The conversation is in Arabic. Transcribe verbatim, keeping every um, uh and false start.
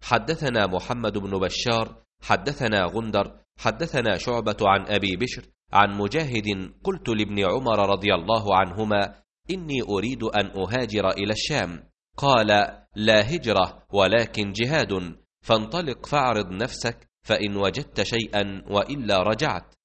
حدثنا محمد بن بشار حدثنا غندر حدثنا شعبة عن أبي بشر عن مجاهد قلت لابن عمر رضي الله عنهما إني أريد أن أهاجر إلى الشام. قال لا هجرة ولكن جهاد، فانطلق فاعرض نفسك، فإن وجدت شيئا وإلا رجعت.